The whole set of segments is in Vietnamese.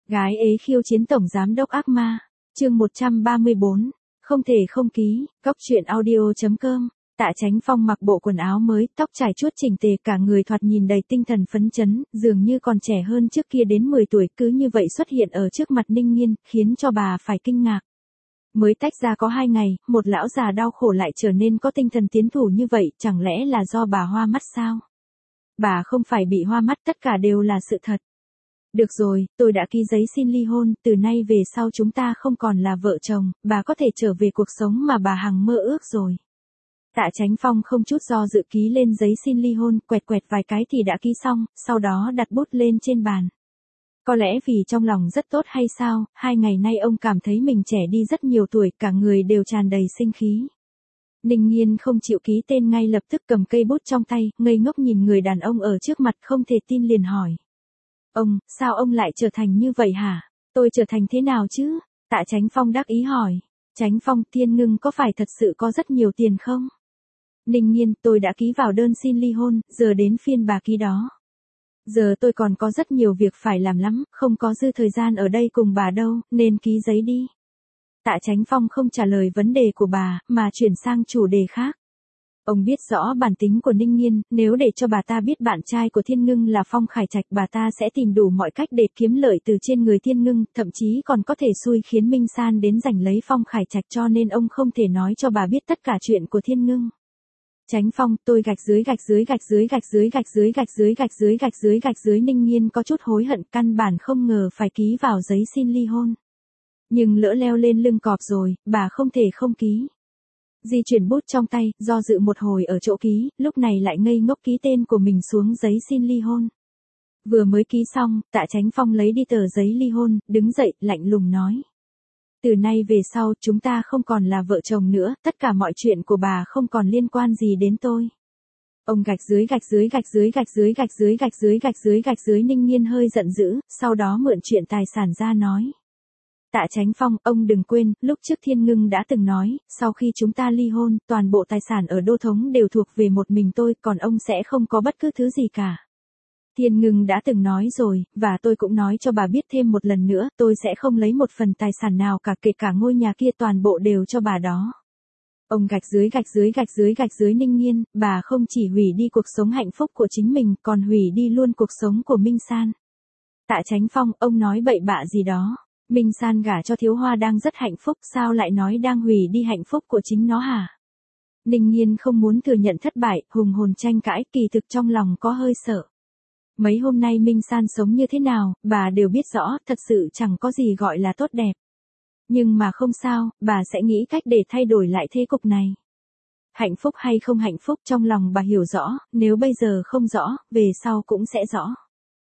Gái ế khiêu chiến tổng giám đốc ác ma. Chương 134. Không thể không ký. Cóc truyện audio.com. Tạ Chánh Phong mặc bộ quần áo mới, tóc trải chuốt chỉnh tề, cả người thoạt nhìn đầy tinh thần phấn chấn, dường như còn trẻ hơn trước kia đến 10 tuổi, cứ như vậy xuất hiện ở trước mặt Ninh Nghiên, khiến cho bà phải kinh ngạc. Mới tách ra có 2 ngày, một lão già đau khổ lại trở nên có tinh thần tiến thủ như vậy, chẳng lẽ là do bà hoa mắt sao? Bà không phải bị hoa mắt, tất cả đều là sự thật. Được rồi, tôi đã ký giấy xin ly hôn, từ nay về sau chúng ta không còn là vợ chồng, bà có thể trở về cuộc sống mà bà hằng mơ ước rồi. Tạ Chánh Phong không chút do dự ký lên giấy xin ly hôn, quẹt quẹt vài cái thì đã ký xong, sau đó đặt bút lên trên bàn. Có lẽ vì trong lòng rất tốt hay sao, 2 ngày nay ông cảm thấy mình trẻ đi rất nhiều tuổi, cả người đều tràn đầy sinh khí. Ninh Nghiên không chịu ký tên ngay lập tức cầm cây bút trong tay, ngây ngốc nhìn người đàn ông ở trước mặt không thể tin liền hỏi. Ông, sao ông lại trở thành như vậy hả? Tôi trở thành thế nào chứ? Tạ Chánh Phong đắc ý hỏi. Chánh Phong, Thiên Ngưng có phải thật sự có rất nhiều tiền không? Ninh Nghiên, tôi đã ký vào đơn xin ly hôn, giờ đến phiên bà ký đó. Giờ tôi còn có rất nhiều việc phải làm lắm, không có dư thời gian ở đây cùng bà đâu, nên ký giấy đi. Tạ Chánh Phong không trả lời vấn đề của bà, mà chuyển sang chủ đề khác. Ông biết rõ bản tính của Ninh Nghiên, nếu để cho bà ta biết bạn trai của Thiên Ngưng là Phong Khải Trạch, bà ta sẽ tìm đủ mọi cách để kiếm lợi từ trên người Thiên Ngưng, thậm chí còn có thể xui khiến Minh San đến giành lấy Phong Khải Trạch, cho nên ông không thể nói cho bà biết tất cả chuyện của Thiên Ngưng. Chánh Phong, tôi gạch dưới Ninh Nghiên có chút hối hận, căn bản không ngờ phải ký vào giấy xin ly hôn. Nhưng lỡ leo lên lưng cọp rồi, bà không thể không ký. Di chuyển bút trong tay, do dự một hồi ở chỗ ký, lúc này lại ngây ngốc ký tên của mình xuống giấy xin ly hôn. Vừa mới ký xong, Tạ Chánh Phong lấy đi tờ giấy ly hôn, đứng dậy, lạnh lùng nói. Từ nay về sau, chúng ta không còn là vợ chồng nữa, tất cả mọi chuyện của bà không còn liên quan gì đến tôi. Ông gạch dưới Ninh Nghiên hơi giận dữ, sau đó mượn chuyện tài sản ra nói. Tạ Chánh Phong, ông đừng quên, lúc trước Thiên Ngưng đã từng nói, sau khi chúng ta ly hôn, toàn bộ tài sản ở Đô Thống đều thuộc về một mình tôi, còn ông sẽ không có bất cứ thứ gì cả. Thiên Ngưng đã từng nói rồi, và tôi cũng nói cho bà biết thêm một lần nữa, tôi sẽ không lấy một phần tài sản nào cả, kể cả ngôi nhà kia, toàn bộ đều cho bà đó. Ông gạch dưới Ninh Nghiên, bà không chỉ hủy đi cuộc sống hạnh phúc của chính mình, còn hủy đi luôn cuộc sống của Minh San. Tạ Chánh Phong, ông nói bậy bạ gì đó. Minh San gả cho Thiếu Hoa đang rất hạnh phúc, sao lại nói đang hủy đi hạnh phúc của chính nó hả? Ninh Nghiên không muốn thừa nhận thất bại, hùng hồn tranh cãi, kỳ thực trong lòng có hơi sợ. Mấy hôm nay Minh San sống như thế nào, bà đều biết rõ, thật sự chẳng có gì gọi là tốt đẹp. Nhưng mà không sao, bà sẽ nghĩ cách để thay đổi lại thế cục này. Hạnh phúc hay không hạnh phúc trong lòng bà hiểu rõ, nếu bây giờ không rõ, về sau cũng sẽ rõ.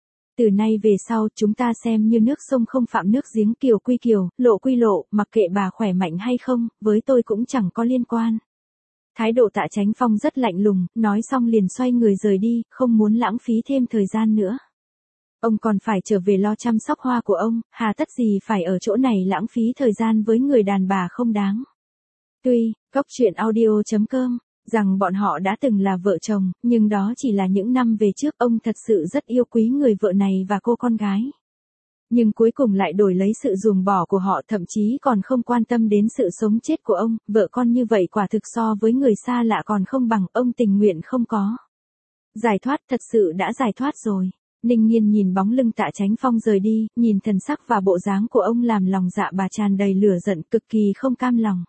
Từ nay về sau, chúng ta xem như nước sông không phạm nước giếng, kiều quy kiều, lộ quy lộ, mặc kệ bà khỏe mạnh hay không, với tôi cũng chẳng có liên quan. Thái độ Tạ Chánh Phong rất lạnh lùng, nói xong liền xoay người rời đi, không muốn lãng phí thêm thời gian nữa. Ông còn phải trở về lo chăm sóc Hoa của ông, hà tất gì phải ở chỗ này lãng phí thời gian với người đàn bà không đáng. Tuy, Cóc truyện audio.com, rằng bọn họ đã từng là vợ chồng, nhưng đó chỉ là những năm về trước, ông thật sự rất yêu quý người vợ này và cô con gái. Nhưng cuối cùng lại đổi lấy sự ruồng bỏ của họ, thậm chí còn không quan tâm đến sự sống chết của ông, vợ con như vậy quả thực so với người xa lạ còn không bằng, ông tình nguyện không có. Giải thoát, thật sự đã giải thoát rồi. Ninh Nghiên nhìn bóng lưng Tạ Chánh Phong rời đi, nhìn thần sắc và bộ dáng của ông làm lòng dạ bà tràn đầy lửa giận, cực kỳ không cam lòng.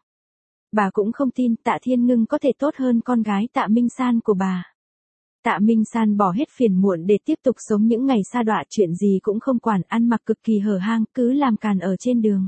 Bà cũng không tin Tạ Thiên Ngưng có thể tốt hơn con gái Tạ Minh San của bà. Tạ Minh San bỏ hết phiền muộn để tiếp tục sống những ngày sa đọa, chuyện gì cũng không quản, ăn mặc cực kỳ hở hang, cứ làm càn ở trên đường.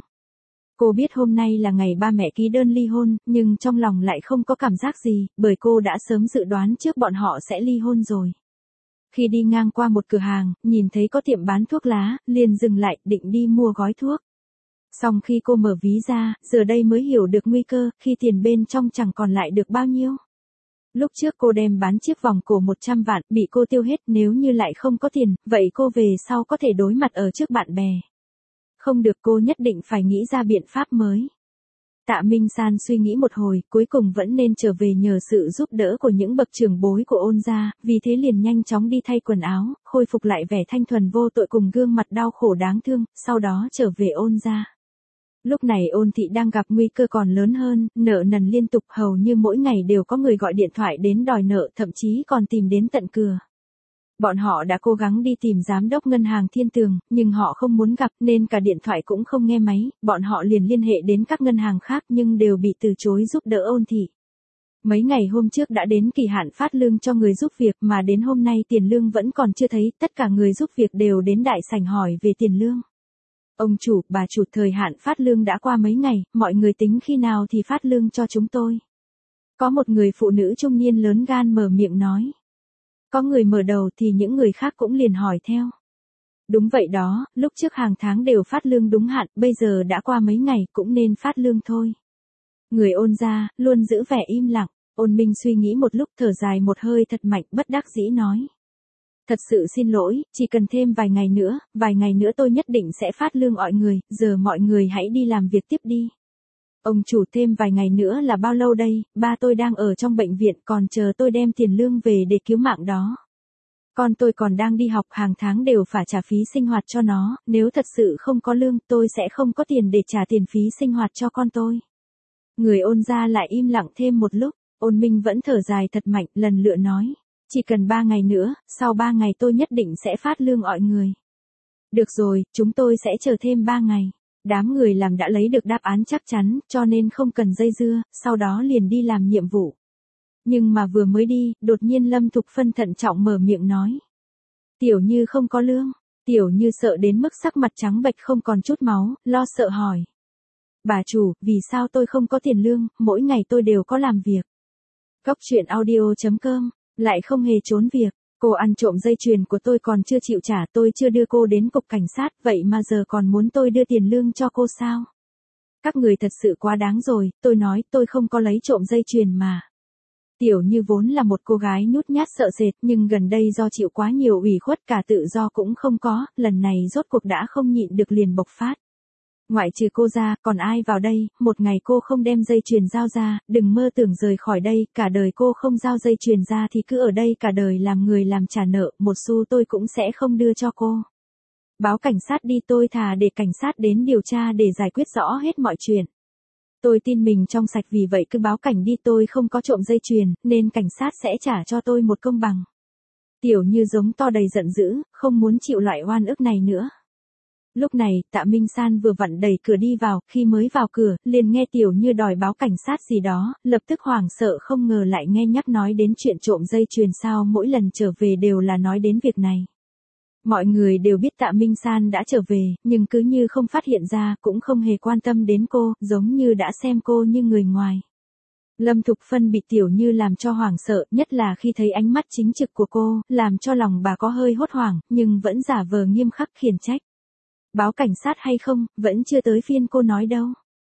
Cô biết hôm nay là ngày ba mẹ ký đơn ly hôn, nhưng trong lòng lại không có cảm giác gì, bởi cô đã sớm dự đoán trước bọn họ sẽ ly hôn rồi. Khi đi ngang qua một cửa hàng, nhìn thấy có tiệm bán thuốc lá, liền dừng lại, định đi mua gói thuốc. Xong khi cô mở ví ra, giờ đây mới hiểu được nguy cơ, khi tiền bên trong chẳng còn lại được bao nhiêu. Lúc trước cô đem bán chiếc vòng cổ 100 vạn, bị cô tiêu hết, nếu như lại không có tiền, vậy cô về sau có thể đối mặt ở trước bạn bè. Không được, cô nhất định phải nghĩ ra biện pháp mới. Tạ Minh San suy nghĩ một hồi, cuối cùng vẫn nên trở về nhờ sự giúp đỡ của những bậc trưởng bối của Ôn gia, vì thế liền nhanh chóng đi thay quần áo, khôi phục lại vẻ thanh thuần vô tội cùng gương mặt đau khổ đáng thương, sau đó trở về Ôn gia. Lúc này Ôn thị đang gặp nguy cơ còn lớn hơn, nợ nần liên tục, hầu như mỗi ngày đều có người gọi điện thoại đến đòi nợ, thậm chí còn tìm đến tận cửa. Bọn họ đã cố gắng đi tìm giám đốc ngân hàng Thiên Tường, nhưng họ không muốn gặp nên cả điện thoại cũng không nghe máy, bọn họ liền liên hệ đến các ngân hàng khác nhưng đều bị từ chối giúp đỡ Ôn thị. Mấy ngày hôm trước đã đến kỳ hạn phát lương cho người giúp việc mà đến hôm nay tiền lương vẫn còn chưa thấy, tất cả người giúp việc đều đến đại sảnh hỏi về tiền lương. Ông chủ, bà chủ, thời hạn phát lương đã qua mấy ngày, mọi người tính khi nào thì phát lương cho chúng tôi. Có một người phụ nữ trung niên lớn gan mở miệng nói. Có người mở đầu thì những người khác cũng liền hỏi theo. Đúng vậy đó, lúc trước hàng tháng đều phát lương đúng hạn, bây giờ đã qua mấy ngày cũng nên phát lương thôi. Người Ôn gia luôn giữ vẻ im lặng. Ôn Minh suy nghĩ một lúc, thở dài một hơi thật mạnh, bất đắc dĩ nói. Thật sự xin lỗi, chỉ cần thêm vài ngày nữa tôi nhất định sẽ phát lương mọi người, giờ mọi người hãy đi làm việc tiếp đi. Ông chủ, thêm vài ngày nữa là bao lâu đây, ba tôi đang ở trong bệnh viện còn chờ tôi đem tiền lương về để cứu mạng đó. Con tôi còn đang đi học, hàng tháng đều phải trả phí sinh hoạt cho nó, nếu thật sự không có lương tôi sẽ không có tiền để trả tiền phí sinh hoạt cho con tôi. Người Ôn gia lại im lặng thêm một lúc, Ôn Minh vẫn thở dài thật mạnh, lần lượt nói. Chỉ cần 3 ngày nữa, sau 3 ngày tôi nhất định sẽ phát lương mọi người. Được rồi, chúng tôi sẽ chờ thêm 3 ngày. Đám người làm đã lấy được đáp án chắc chắn, cho nên không cần dây dưa, sau đó liền đi làm nhiệm vụ. Nhưng mà vừa mới đi, đột nhiên Lâm Thục Phân thận trọng mở miệng nói. Tiểu Như không có lương. Tiểu Như sợ đến mức sắc mặt trắng bệch không còn chút máu, lo sợ hỏi. Bà chủ, vì sao tôi không có tiền lương, mỗi ngày tôi đều có làm việc. Góc truyện audio.com, lại không hề trốn việc. Cô ăn trộm dây chuyền của tôi còn chưa chịu trả, tôi chưa đưa cô đến cục cảnh sát, vậy mà giờ còn muốn tôi đưa tiền lương cho cô sao? Các người thật sự quá đáng rồi, tôi nói tôi không có lấy trộm dây chuyền mà. Tiểu Như vốn là một cô gái nhút nhát sợ sệt, nhưng gần đây do chịu quá nhiều ủy khuất cả tự do cũng không có, lần này rốt cuộc đã không nhịn được liền bộc phát. Ngoại trừ cô ra, còn ai vào đây, một ngày cô không đem dây chuyền giao ra, đừng mơ tưởng rời khỏi đây, cả đời cô không giao dây chuyền ra thì cứ ở đây cả đời làm người làm trả nợ, một xu tôi cũng sẽ không đưa cho cô. Báo cảnh sát đi, tôi thà để cảnh sát đến điều tra để giải quyết rõ hết mọi chuyện. Tôi tin mình trong sạch, vì vậy cứ báo cảnh đi, tôi không có trộm dây chuyền, nên cảnh sát sẽ trả cho tôi một công bằng. Tiểu Như giống to đầy giận dữ, không muốn chịu loại oan ức này nữa. Lúc này, Tạ Minh San vừa vặn đẩy cửa đi vào, khi mới vào cửa, liền nghe Tiểu Như đòi báo cảnh sát gì đó, lập tức hoảng sợ không ngờ lại nghe nhắc nói đến chuyện trộm dây chuyền, sao mỗi lần trở về đều là nói đến việc này. Mọi người đều biết Tạ Minh San đã trở về, nhưng cứ như không phát hiện ra, cũng không hề quan tâm đến cô, giống như đã xem cô như người ngoài. Lâm Thục Phân bị Tiểu Như làm cho hoảng sợ, nhất là khi thấy ánh mắt chính trực của cô, làm cho lòng bà có hơi hốt hoảng, nhưng vẫn giả vờ nghiêm khắc khiển trách. Báo cảnh sát hay không, vẫn chưa tới phiên cô nói đâu.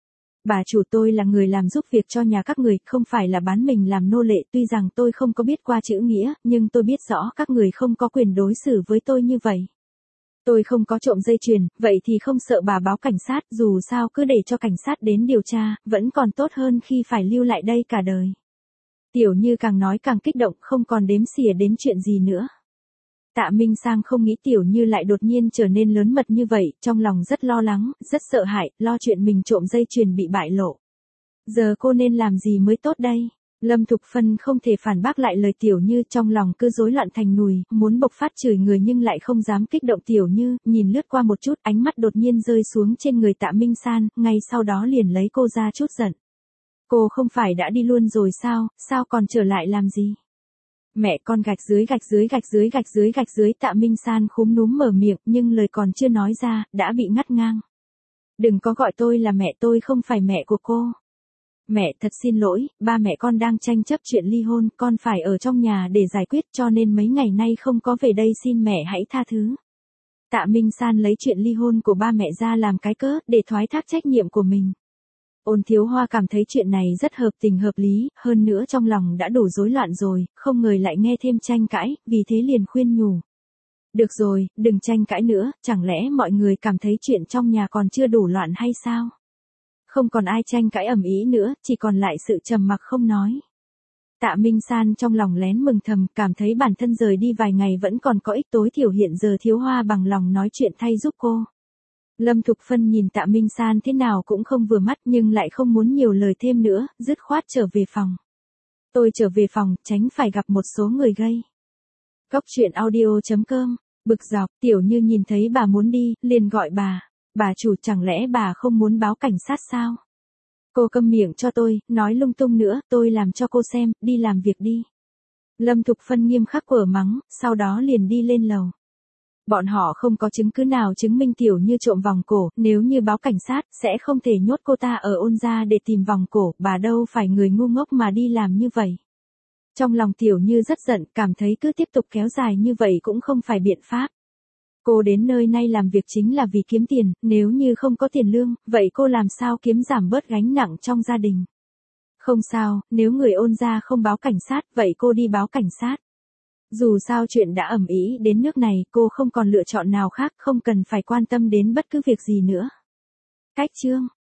Bà chủ, tôi là người làm giúp việc cho nhà các người, không phải là bán mình làm nô lệ, tuy rằng tôi không có biết qua chữ nghĩa, nhưng tôi biết rõ các người không có quyền đối xử với tôi như vậy. Tôi không có trộm dây chuyền, vậy thì không sợ bà báo cảnh sát, dù sao cứ để cho cảnh sát đến điều tra, vẫn còn tốt hơn khi phải lưu lại đây cả đời. Tiểu Như càng nói càng kích động, không còn đếm xỉa đến chuyện gì nữa. Tạ Minh Sang không nghĩ Tiểu Như lại đột nhiên trở nên lớn mật như vậy, trong lòng rất lo lắng, rất sợ hãi, lo chuyện mình trộm dây chuyền bị bại lộ. Giờ cô nên làm gì mới tốt đây? Lâm Thục Phân không thể phản bác lại lời Tiểu Như, trong lòng cứ rối loạn thành nùi, muốn bộc phát chửi người nhưng lại không dám kích động Tiểu Như, nhìn lướt qua một chút, ánh mắt đột nhiên rơi xuống trên người Tạ Minh San, ngay sau đó liền lấy cô ra chút giận. Cô không phải đã đi luôn rồi sao còn trở lại làm gì? Mẹ con gạch dưới, Tạ Minh San khúm núm mở miệng, nhưng lời còn chưa nói ra, đã bị ngắt ngang. Đừng có gọi tôi là mẹ, tôi không phải mẹ của cô. Mẹ, thật xin lỗi, ba mẹ con đang tranh chấp chuyện ly hôn, con phải ở trong nhà để giải quyết, cho nên mấy ngày nay không có về đây, xin mẹ hãy tha thứ. Tạ Minh San lấy chuyện ly hôn của ba mẹ ra làm cái cớ, để thoái thác trách nhiệm của mình. Ôn Thiếu Hoa cảm thấy chuyện này rất hợp tình hợp lý, hơn nữa trong lòng đã đủ rối loạn rồi, không ngờ lại nghe thêm tranh cãi, vì thế liền khuyên nhủ. Được rồi, đừng tranh cãi nữa, chẳng lẽ mọi người cảm thấy chuyện trong nhà còn chưa đủ loạn hay sao? Không còn ai tranh cãi ầm ĩ nữa, chỉ còn lại sự trầm mặc không nói. Tạ Minh San trong lòng lén mừng thầm, cảm thấy bản thân rời đi vài ngày vẫn còn có ích, tối thiểu hiện giờ Thiếu Hoa bằng lòng nói chuyện thay giúp cô. Lâm Thục Phân nhìn Tạ Minh San thế nào cũng không vừa mắt nhưng lại không muốn nhiều lời thêm nữa, dứt khoát trở về phòng. Tôi trở về phòng, tránh phải gặp một số người gây. Cốc truyện audio.com, bực dọc, Tiểu Như nhìn thấy bà muốn đi, liền gọi bà chủ chẳng lẽ bà không muốn báo cảnh sát sao? Cô câm miệng cho tôi, nói lung tung nữa, tôi làm cho cô xem, đi làm việc đi. Lâm Thục Phân nghiêm khắc quở mắng, sau đó liền đi lên lầu. Bọn họ không có chứng cứ nào chứng minh Tiểu Như trộm vòng cổ, nếu như báo cảnh sát, sẽ không thể nhốt cô ta ở Ôn gia để tìm vòng cổ, bà đâu phải người ngu ngốc mà đi làm như vậy. Trong lòng Tiểu Như rất giận, cảm thấy cứ tiếp tục kéo dài như vậy cũng không phải biện pháp. Cô đến nơi này làm việc chính là vì kiếm tiền, nếu như không có tiền lương, vậy cô làm sao kiếm giảm bớt gánh nặng trong gia đình. Không sao, nếu người Ôn gia không báo cảnh sát, vậy cô đi báo cảnh sát. Dù sao chuyện đã ầm ĩ đến nước này, cô không còn lựa chọn nào khác, không cần phải quan tâm đến bất cứ việc gì nữa. Cách chương